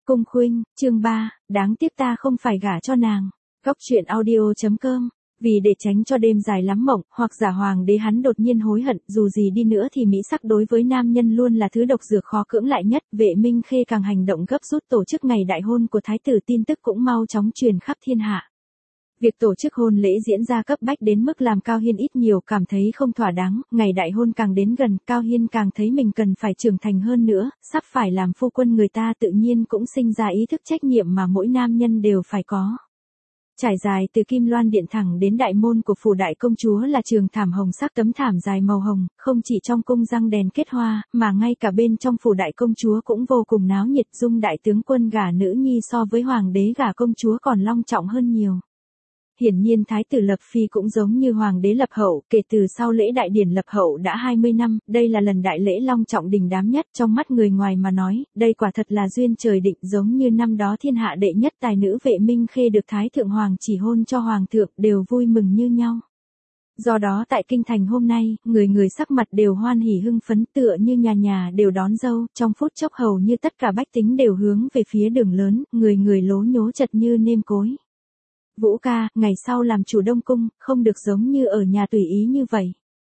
Cung Khuynh, chương 3, đáng tiếc ta không phải gả cho nàng. Góc truyện audio.com. Vì để tránh cho đêm dài lắm mộng, hoặc giả hoàng đế hắn đột nhiên hối hận, dù gì đi nữa thì mỹ sắc đối với nam nhân luôn là thứ độc dược khó cưỡng lại nhất. Vệ Minh Khê càng hành động gấp rút tổ chức ngày đại hôn của thái tử, tin tức cũng mau chóng truyền khắp thiên hạ. Việc tổ chức hôn lễ diễn ra cấp bách đến mức làm Cao Hiên ít nhiều cảm thấy không thỏa đáng, ngày đại hôn càng đến gần, Cao Hiên càng thấy mình cần phải trưởng thành hơn nữa, sắp phải làm phu quân người ta tự nhiên cũng sinh ra ý thức trách nhiệm mà mỗi nam nhân đều phải có. Trải dài từ Kim Loan Điện thẳng đến đại môn của phủ đại công chúa là trường thảm hồng sắc, tấm thảm dài màu hồng, không chỉ trong cung răng đèn kết hoa, mà ngay cả bên trong phủ đại công chúa cũng vô cùng náo nhiệt. Dung đại tướng quân gả nữ nhi so với hoàng đế gả công chúa còn long trọng hơn nhiều. Hiển nhiên thái tử lập phi cũng giống như hoàng đế lập hậu, kể từ sau lễ đại điển lập hậu đã 20 năm, đây là lần đại lễ long trọng đình đám nhất. Trong mắt người ngoài mà nói, đây quả thật là duyên trời định, giống như năm đó thiên hạ đệ nhất tài nữ Vệ Minh Khê được thái thượng hoàng chỉ hôn cho hoàng thượng, đều vui mừng như nhau. Do đó tại kinh thành hôm nay, người người sắc mặt đều hoan hỉ hưng phấn, tựa như nhà nhà đều đón dâu, trong phút chốc hầu như tất cả bách tính đều hướng về phía đường lớn, người người lố nhố chật như nêm cối. Vũ ca, ngày sau làm chủ Đông Cung, không được giống như ở nhà tùy ý như vậy.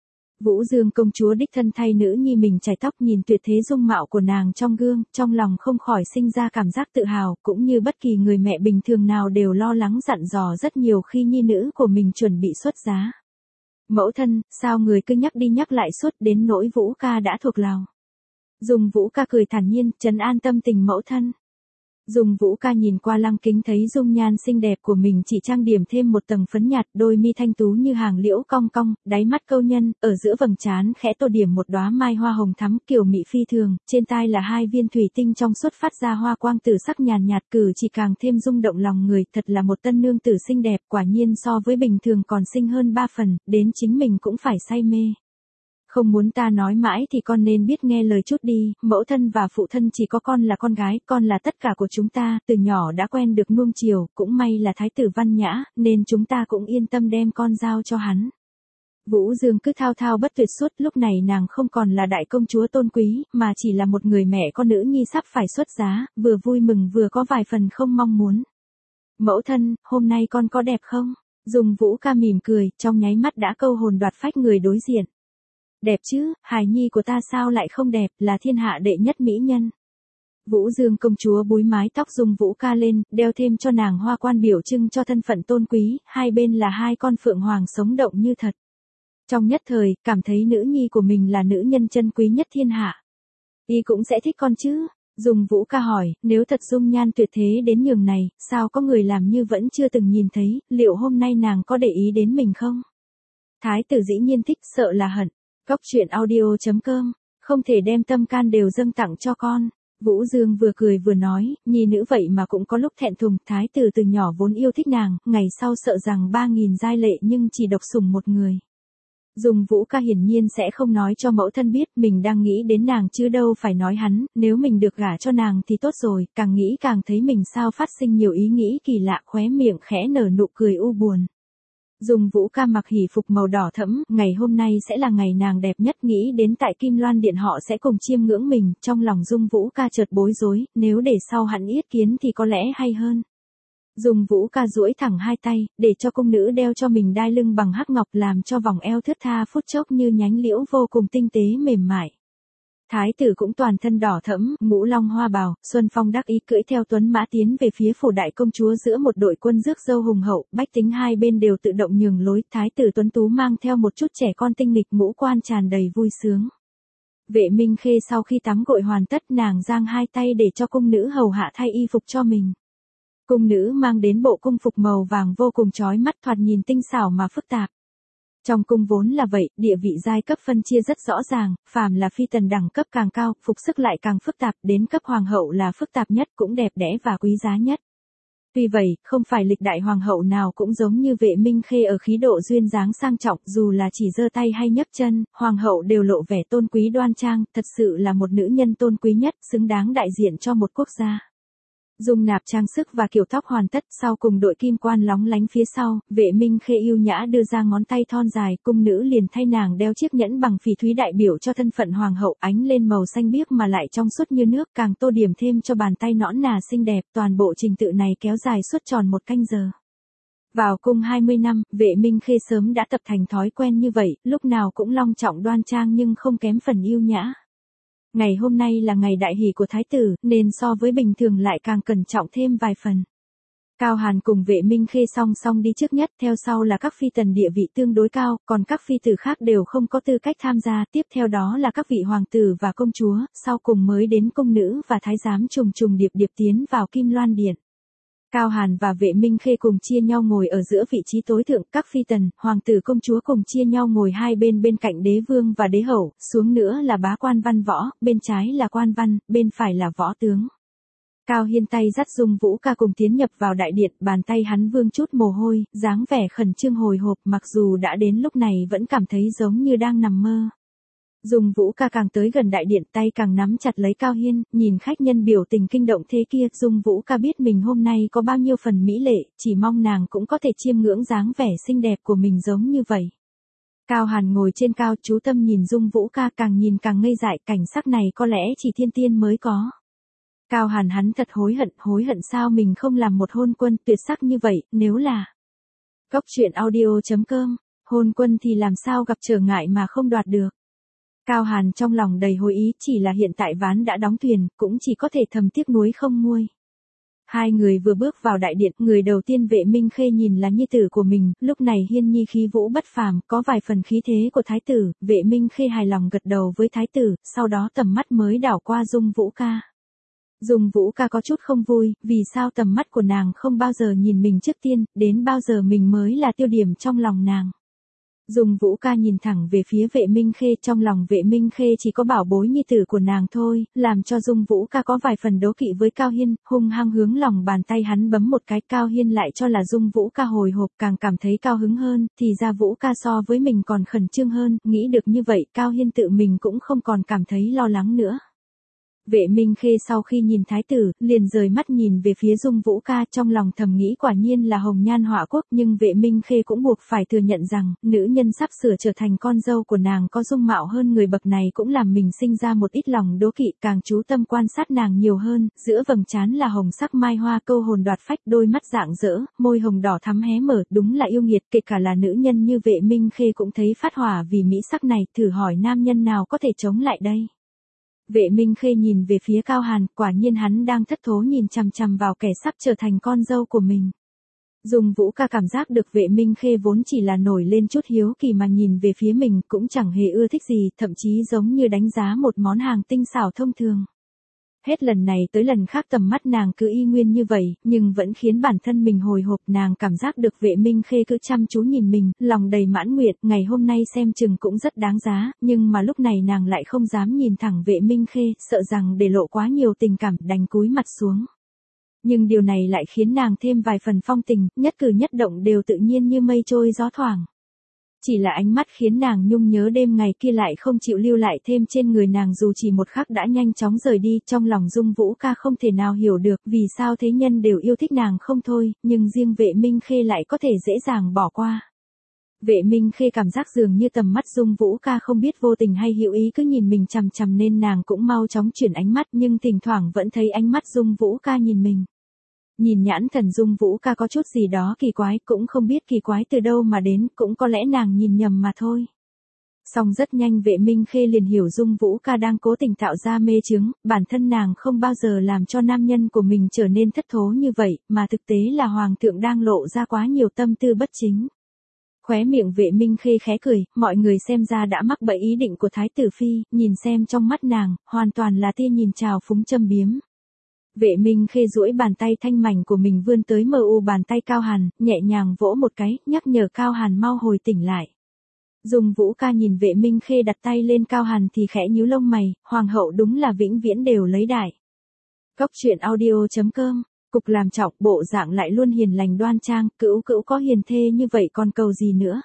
Vũ Dương công chúa đích thân thay nữ nhi mình chải tóc, nhìn tuyệt thế dung mạo của nàng trong gương, trong lòng không khỏi sinh ra cảm giác tự hào, cũng như bất kỳ người mẹ bình thường nào đều lo lắng dặn dò rất nhiều khi nhi nữ của mình chuẩn bị xuất giá. Mẫu thân, sao người cứ nhắc đi nhắc lại suốt, đến nỗi Vũ ca đã thuộc lòng. Dùng Vũ ca cười thản nhiên, trấn an tâm tình mẫu thân. Dùng Vũ ca nhìn qua lăng kính thấy dung nhan xinh đẹp của mình chỉ trang điểm thêm một tầng phấn nhạt, đôi mi thanh tú như hàng liễu cong cong, đáy mắt câu nhân, ở giữa vầng trán khẽ tô điểm một đóa mai hoa hồng thắm kiều mị phi thường, trên tai là hai viên thủy tinh trong suốt phát ra hoa quang tử sắc nhàn nhạt, cử chỉ càng thêm rung động lòng người. Thật là một tân nương tử xinh đẹp, quả nhiên so với bình thường còn xinh hơn 3 phần, đến chính mình cũng phải say mê. Không muốn ta nói mãi thì con nên biết nghe lời chút đi, mẫu thân và phụ thân chỉ có con là con gái, con là tất cả của chúng ta, từ nhỏ đã quen được nuông chiều, cũng may là thái tử văn nhã, nên chúng ta cũng yên tâm đem con giao cho hắn. Vũ Dương cứ thao thao bất tuyệt suốt, lúc này nàng không còn là đại công chúa tôn quý, mà chỉ là một người mẹ con nữ nhi sắp phải xuất giá, vừa vui mừng vừa có vài phần không mong muốn. Mẫu thân, hôm nay con có đẹp không? Dùng Vũ ca mỉm cười, trong nháy mắt đã câu hồn đoạt phách người đối diện. Đẹp chứ, hài nhi của ta sao lại không đẹp, là thiên hạ đệ nhất mỹ nhân. Vũ Dương công chúa búi mái tóc Dung Vũ ca lên, đeo thêm cho nàng hoa quan biểu trưng cho thân phận tôn quý, hai bên là hai con phượng hoàng sống động như thật. Trong nhất thời, cảm thấy nữ nhi của mình là nữ nhân chân quý nhất thiên hạ. Y cũng sẽ thích con chứ? Dung Vũ ca hỏi, nếu thật dung nhan tuyệt thế đến nhường này, sao có người làm như vẫn chưa từng nhìn thấy, liệu hôm nay nàng có để ý đến mình không? Thái tử dĩ nhiên thích, sợ là hận. Góc truyện audio.com, không thể đem tâm can đều dâng tặng cho con. Vũ Dương vừa cười vừa nói, nhi nữ vậy mà cũng có lúc thẹn thùng, thái tử từ nhỏ vốn yêu thích nàng, ngày sau sợ rằng 3.000 giai lệ nhưng chỉ độc sủng một người. Dùng Vũ ca hiển nhiên sẽ không nói cho mẫu thân biết mình đang nghĩ đến nàng chứ đâu phải nói hắn, nếu mình được gả cho nàng thì tốt rồi, càng nghĩ càng thấy mình sao phát sinh nhiều ý nghĩ kỳ lạ, khóe miệng khẽ nở nụ cười u buồn. Dùng Vũ ca mặc hỷ phục màu đỏ thẫm, ngày hôm nay sẽ là ngày nàng đẹp nhất, nghĩ đến tại Kim Loan Điện họ sẽ cùng chiêm ngưỡng mình, trong lòng Dung Vũ ca chợt bối rối, nếu để sau hắn yết kiến thì có lẽ hay hơn. Dùng Vũ ca duỗi thẳng hai tay, để cho cung nữ đeo cho mình đai lưng bằng hắc ngọc, làm cho vòng eo thướt tha phút chốc như nhánh liễu vô cùng tinh tế mềm mại. Thái tử cũng toàn thân đỏ thẫm, ngũ long hoa bào, Xuân Phong đắc ý cưỡi theo tuấn mã tiến về phía phủ đại công chúa giữa một đội quân rước dâu hùng hậu, bách tính hai bên đều tự động nhường lối, thái tử tuấn tú mang theo một chút trẻ con tinh nghịch, ngũ quan tràn đầy vui sướng. Vệ Minh Khê sau khi tắm gội hoàn tất, nàng giang hai tay để cho cung nữ hầu hạ thay y phục cho mình. Cung nữ mang đến bộ cung phục màu vàng vô cùng chói mắt, thoạt nhìn tinh xảo mà phức tạp. Trong cung vốn là vậy, địa vị giai cấp phân chia rất rõ ràng, phàm là phi tần đẳng cấp càng cao, phục sức lại càng phức tạp, đến cấp hoàng hậu là phức tạp nhất, cũng đẹp đẽ và quý giá nhất. Tuy vậy, không phải lịch đại hoàng hậu nào cũng giống như Vệ Minh Khê ở khí độ duyên dáng sang trọng, dù là chỉ giơ tay hay nhấc chân, hoàng hậu đều lộ vẻ tôn quý đoan trang, thật sự là một nữ nhân tôn quý nhất, xứng đáng đại diện cho một quốc gia. Dung nạp trang sức và kiểu tóc hoàn tất, sau cùng đội kim quan lóng lánh phía sau, Vệ Minh Khê yêu nhã đưa ra ngón tay thon dài, cung nữ liền thay nàng đeo chiếc nhẫn bằng phỉ thúy đại biểu cho thân phận hoàng hậu, ánh lên màu xanh biếc mà lại trong suốt như nước, càng tô điểm thêm cho bàn tay nõn nà xinh đẹp. Toàn bộ trình tự này kéo dài suốt tròn 1 canh giờ. Vào cung 20 năm, Vệ Minh Khê sớm đã tập thành thói quen như vậy, lúc nào cũng long trọng đoan trang nhưng không kém phần yêu nhã. Ngày hôm nay là ngày đại hỷ của thái tử, nên so với bình thường lại càng cẩn trọng thêm vài phần. Cao Hàn cùng Vệ Minh Khê song song đi trước nhất, theo sau là các phi tần địa vị tương đối cao, còn các phi tử khác đều không có tư cách tham gia, tiếp theo đó là các vị hoàng tử và công chúa, sau cùng mới đến công nữ và thái giám trùng trùng điệp điệp tiến vào Kim Loan Điện. Cao Hàn và Vệ Minh Khê cùng chia nhau ngồi ở giữa vị trí tối thượng, các phi tần, hoàng tử công chúa cùng chia nhau ngồi hai bên bên cạnh đế vương và đế hậu, xuống nữa là bá quan văn võ, bên trái là quan văn, bên phải là võ tướng. Cao Hiên tay dắt Dung Vũ Ca cùng tiến nhập vào đại điện, bàn tay hắn vương chút mồ hôi, dáng vẻ khẩn trương hồi hộp, mặc dù đã đến lúc này vẫn cảm thấy giống như đang nằm mơ. Dung Vũ Ca càng tới gần đại điện, tay càng nắm chặt lấy Cao Hiên, nhìn khách nhân biểu tình kinh động thế kia, Dung Vũ Ca biết mình hôm nay có bao nhiêu phần mỹ lệ, chỉ mong nàng cũng có thể chiêm ngưỡng dáng vẻ xinh đẹp của mình giống như vậy. Cao Hàn ngồi trên cao, chú tâm nhìn Dung Vũ Ca, càng nhìn càng ngây dại, cảnh sắc này có lẽ chỉ thiên tiên mới có. Cao Hàn hắn thật hối hận sao mình không làm một hôn quân tuyệt sắc như vậy, nếu là Cốc truyện audio.com, hôn quân thì làm sao gặp trở ngại mà không đoạt được. Cao Hàn trong lòng đầy hối ý, chỉ là hiện tại ván đã đóng thuyền, cũng chỉ có thể thầm tiếc nuối không nguôi. Hai người vừa bước vào đại điện, người đầu tiên Vệ Minh Khê nhìn là nhi tử của mình, lúc này hiên nhi khí vũ bất phàm, có vài phần khí thế của thái tử, Vệ Minh Khê hài lòng gật đầu với thái tử, sau đó tầm mắt mới đảo qua Dung Vũ Ca. Dung Vũ Ca có chút không vui, vì sao tầm mắt của nàng không bao giờ nhìn mình trước tiên, đến bao giờ mình mới là tiêu điểm trong lòng nàng. Dung Vũ Ca nhìn thẳng về phía Vệ Minh Khê, trong lòng Vệ Minh Khê chỉ có bảo bối nhi tử của nàng thôi, làm cho Dung Vũ Ca có vài phần đố kỵ với Cao Hiên, hung hăng hướng lòng bàn tay hắn bấm một cái, Cao Hiên lại cho là Dung Vũ Ca hồi hộp, càng cảm thấy cao hứng hơn, thì ra Vũ Ca so với mình còn khẩn trương hơn, nghĩ được như vậy, Cao Hiên tự mình cũng không còn cảm thấy lo lắng nữa. Vệ Minh Khê sau khi nhìn thái tử, liền rời mắt nhìn về phía Dung Vũ Ca, trong lòng thầm nghĩ quả nhiên là hồng nhan họa quốc, nhưng Vệ Minh Khê cũng buộc phải thừa nhận rằng, nữ nhân sắp sửa trở thành con dâu của nàng có dung mạo hơn người bậc này cũng làm mình sinh ra một ít lòng đố kỵ, càng chú tâm quan sát nàng nhiều hơn, giữa vầng trán là hồng sắc mai hoa câu hồn đoạt phách, đôi mắt rạng rỡ, môi hồng đỏ thắm hé mở, đúng là yêu nghiệt, kể cả là nữ nhân như Vệ Minh Khê cũng thấy phát hỏa vì mỹ sắc này, thử hỏi nam nhân nào có thể chống lại đây. Vệ Minh Khê nhìn về phía Cao Hàn, quả nhiên hắn đang thất thố nhìn chằm chằm vào kẻ sắp trở thành con dâu của mình. Dung Vũ Ca cảm giác được Vệ Minh Khê vốn chỉ là nổi lên chút hiếu kỳ mà nhìn về phía mình cũng chẳng hề ưa thích gì, thậm chí giống như đánh giá một món hàng tinh xảo thông thường. Hết lần này tới lần khác tầm mắt nàng cứ y nguyên như vậy, nhưng vẫn khiến bản thân mình hồi hộp, nàng cảm giác được Vệ Minh Khê cứ chăm chú nhìn mình, lòng đầy mãn nguyện, ngày hôm nay xem chừng cũng rất đáng giá, nhưng mà lúc này nàng lại không dám nhìn thẳng Vệ Minh Khê, sợ rằng để lộ quá nhiều tình cảm, đành cúi mặt xuống. Nhưng điều này lại khiến nàng thêm vài phần phong tình, nhất cử nhất động đều tự nhiên như mây trôi gió thoảng. Chỉ là ánh mắt khiến nàng nhung nhớ đêm ngày kia lại không chịu lưu lại thêm trên người nàng, dù chỉ một khắc đã nhanh chóng rời đi, trong lòng Dung Vũ Ca không thể nào hiểu được vì sao thế nhân đều yêu thích nàng không thôi, nhưng riêng Vệ Minh Khê lại có thể dễ dàng bỏ qua. Vệ Minh Khê cảm giác dường như tầm mắt Dung Vũ Ca không biết vô tình hay hữu ý cứ nhìn mình chằm chằm nên nàng cũng mau chóng chuyển ánh mắt, nhưng thỉnh thoảng vẫn thấy ánh mắt Dung Vũ Ca nhìn mình. Nhìn nhãn thần Dung Vũ Ca có chút gì đó kỳ quái, cũng không biết kỳ quái từ đâu mà đến, cũng có lẽ nàng nhìn nhầm mà thôi. Song rất nhanh Vệ Minh Khê liền hiểu Dung Vũ Ca đang cố tình tạo ra mê chứng, bản thân nàng không bao giờ làm cho nam nhân của mình trở nên thất thố như vậy, mà thực tế là hoàng thượng đang lộ ra quá nhiều tâm tư bất chính. Khóe miệng Vệ Minh Khê khẽ cười, mọi người xem ra đã mắc bẫy ý định của Thái tử Phi, nhìn xem trong mắt nàng, hoàn toàn là tia nhìn trào phúng châm biếm. Vệ Minh Khê duỗi bàn tay thanh mảnh của mình vươn tới mờ u bàn tay Cao Hàn, nhẹ nhàng vỗ một cái, nhắc nhở Cao Hàn mau hồi tỉnh lại. Dung Vũ Ca nhìn Vệ Minh Khê đặt tay lên Cao Hàn thì khẽ nhíu lông mày, hoàng hậu đúng là vĩnh viễn đều lấy đại. Cốc truyện audio.com, cục làm trọng, bộ dạng lại luôn hiền lành đoan trang, cữu cữu có hiền thê như vậy còn cầu gì nữa.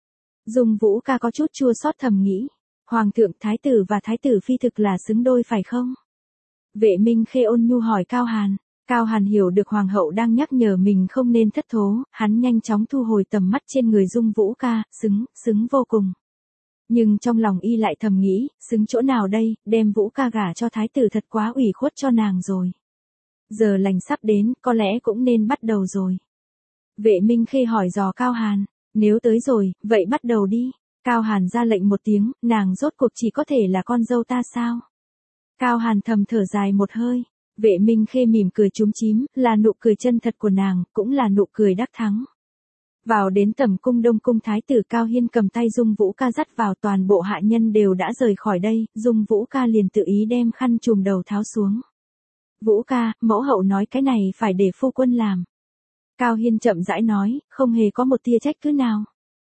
Dung Vũ Ca có chút chua xót thầm nghĩ, hoàng thượng thái tử và thái tử phi thực là xứng đôi phải không? Vệ Minh Khê ôn nhu hỏi Cao Hàn, Cao Hàn hiểu được hoàng hậu đang nhắc nhở mình không nên thất thố, hắn nhanh chóng thu hồi tầm mắt trên người Dung Vũ ca, xứng vô cùng. Nhưng trong lòng y lại thầm nghĩ, xứng chỗ nào đây, đem Vũ ca gả cho thái tử thật quá ủy khuất cho nàng rồi. Giờ lành sắp đến, có lẽ cũng nên bắt đầu rồi. Vệ Minh Khê hỏi dò Cao Hàn, nếu tới rồi, vậy bắt đầu đi. Cao Hàn ra lệnh một tiếng, nàng rốt cuộc chỉ có thể là con dâu ta sao? Cao Hàn thầm thở dài một hơi. Vệ Minh Khê mỉm cười chúm chím, là nụ cười chân thật của nàng, cũng là nụ cười đắc thắng. Vào đến tầm cung Đông cung thái tử Cao Hiên cầm tay Dung Vũ ca dắt vào, toàn bộ hạ nhân đều đã rời khỏi đây, Dung Vũ ca liền tự ý đem khăn trùm đầu tháo xuống. Vũ ca, mẫu hậu nói cái này phải để phu quân làm. Cao Hiên chậm rãi nói, không hề có một tia trách cứ nào.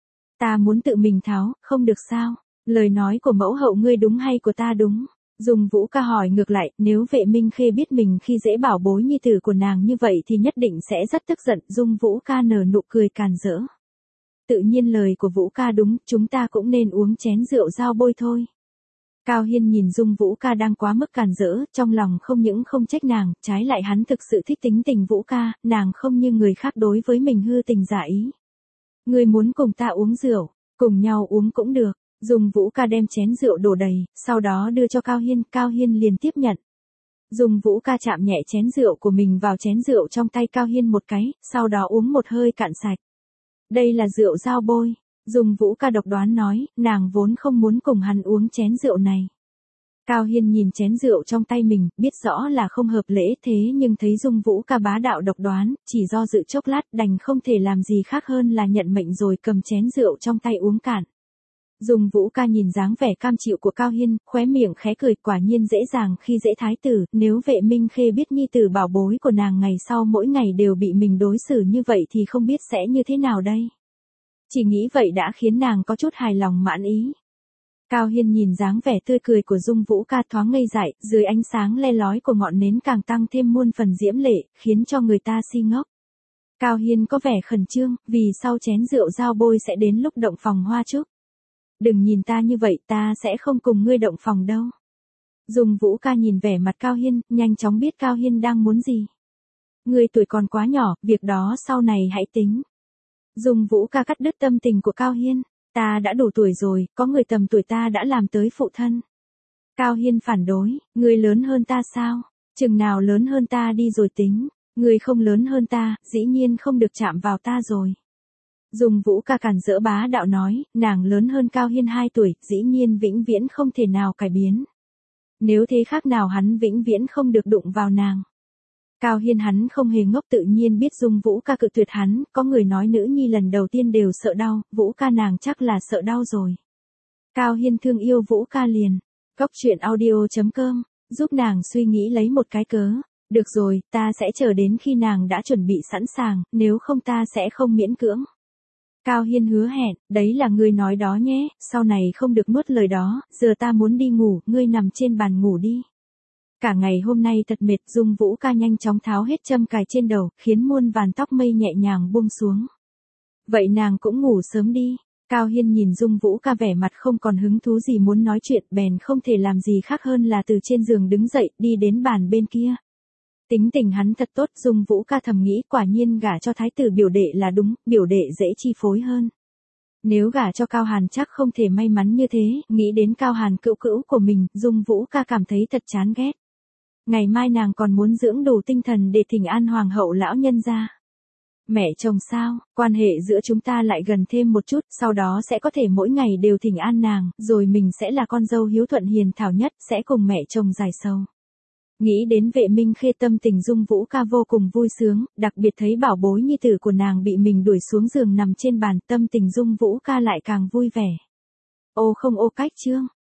Ta muốn tự mình tháo, không được sao? Lời nói của mẫu hậu ngươi đúng hay của ta đúng? Dung Vũ ca hỏi ngược lại, nếu Vệ Minh Khê biết mình khi dễ bảo bối nhi tử của nàng như vậy thì nhất định sẽ rất tức giận. Dung Vũ ca nở nụ cười càn rỡ. Tự nhiên lời của Vũ ca đúng, chúng ta cũng nên uống chén rượu giao bôi thôi. Cao Hiên nhìn Dung Vũ ca đang quá mức càn rỡ, trong lòng không những không trách nàng, trái lại hắn thực sự thích tính tình Vũ ca, nàng không như người khác đối với mình hư tình giả ý. Ngươi muốn cùng ta uống rượu, cùng nhau uống cũng được. Dung Vũ ca đem chén rượu đổ đầy, sau đó đưa cho Cao Hiên liền tiếp nhận. Dung Vũ ca chạm nhẹ chén rượu của mình vào chén rượu trong tay Cao Hiên một cái, sau đó uống một hơi cạn sạch. Đây là rượu giao bôi. Dung Vũ ca độc đoán nói, nàng vốn không muốn cùng hắn uống chén rượu này. Cao Hiên nhìn chén rượu trong tay mình, biết rõ là không hợp lễ thế nhưng thấy Dung Vũ ca bá đạo độc đoán, chỉ do dự chốc lát đành không thể làm gì khác hơn là nhận mệnh rồi cầm chén rượu trong tay uống cạn. Dung Vũ ca nhìn dáng vẻ cam chịu của Cao Hiên, khóe miệng khẽ cười, quả nhiên dễ dàng khi dễ thái tử, nếu Vệ Minh Khê biết nhi tử bảo bối của nàng ngày sau mỗi ngày đều bị mình đối xử như vậy thì không biết sẽ như thế nào đây. Chỉ nghĩ vậy đã khiến nàng có chút hài lòng mãn ý. Cao Hiên nhìn dáng vẻ tươi cười của Dung Vũ ca thoáng ngây dại, dưới ánh sáng le lói của ngọn nến càng tăng thêm muôn phần diễm lệ, khiến cho người ta si ngốc. Cao Hiên có vẻ khẩn trương, vì sau chén rượu giao bôi sẽ đến lúc động phòng hoa trúc. Đừng nhìn ta như vậy, ta sẽ không cùng ngươi động phòng đâu. Dung Vũ ca nhìn vẻ mặt Cao Hiên, nhanh chóng biết Cao Hiên đang muốn gì. Ngươi tuổi còn quá nhỏ, việc đó sau này hãy tính. Dung Vũ ca cắt đứt tâm tình của Cao Hiên. Ta đã đủ tuổi rồi, có người tầm tuổi ta đã làm tới phụ thân. Cao Hiên phản đối, ngươi lớn hơn ta sao? Chừng nào lớn hơn ta đi rồi tính. Ngươi không lớn hơn ta, dĩ nhiên không được chạm vào ta rồi. Dung Vũ ca càn rỡ bá đạo nói, nàng lớn hơn Cao Hiên 2 tuổi, dĩ nhiên vĩnh viễn không thể nào cải biến. Nếu thế khác nào hắn vĩnh viễn không được đụng vào nàng. Cao Hiên hắn không hề ngốc, tự nhiên biết Dung Vũ ca cự tuyệt hắn, có người nói nữ nhi lần đầu tiên đều sợ đau, Vũ ca nàng chắc là sợ đau rồi. Cao Hiên thương yêu Vũ ca liền. Cóc truyện audio.com, giúp nàng suy nghĩ lấy một cái cớ. Được rồi, ta sẽ chờ đến khi nàng đã chuẩn bị sẵn sàng, nếu không ta sẽ không miễn cưỡng. Cao Hiên hứa hẹn, đấy là ngươi nói đó nhé, sau này không được nuốt lời đó, giờ ta muốn đi ngủ, ngươi nằm trên bàn ngủ đi. Cả ngày hôm nay thật mệt, Dung Vũ ca nhanh chóng tháo hết châm cài trên đầu, khiến muôn vàn tóc mây nhẹ nhàng buông xuống. Vậy nàng cũng ngủ sớm đi. Cao Hiên nhìn Dung Vũ ca vẻ mặt không còn hứng thú gì muốn nói chuyện, bèn không thể làm gì khác hơn là từ trên giường đứng dậy, đi đến bàn bên kia. Tính tình hắn thật tốt, Dung Vũ ca thầm nghĩ quả nhiên gả cho thái tử biểu đệ là đúng, biểu đệ dễ chi phối hơn. Nếu gả cho Cao Hàn chắc không thể may mắn như thế, nghĩ đến Cao Hàn cữu cữu của mình, Dung Vũ ca cảm thấy thật chán ghét. Ngày mai nàng còn muốn dưỡng đủ tinh thần để thỉnh an hoàng hậu lão nhân gia. Mẹ chồng sao, quan hệ giữa chúng ta lại gần thêm một chút, sau đó sẽ có thể mỗi ngày đều thỉnh an nàng, rồi mình sẽ là con dâu hiếu thuận hiền thảo nhất, sẽ cùng mẹ chồng dài sâu. Nghĩ đến Vệ Minh Khê tâm tình Dung Vũ ca vô cùng vui sướng, đặc biệt thấy bảo bối nhi tử của nàng bị mình đuổi xuống giường nằm trên bàn, tâm tình Dung Vũ ca lại càng vui vẻ. Ô không ô cách chương.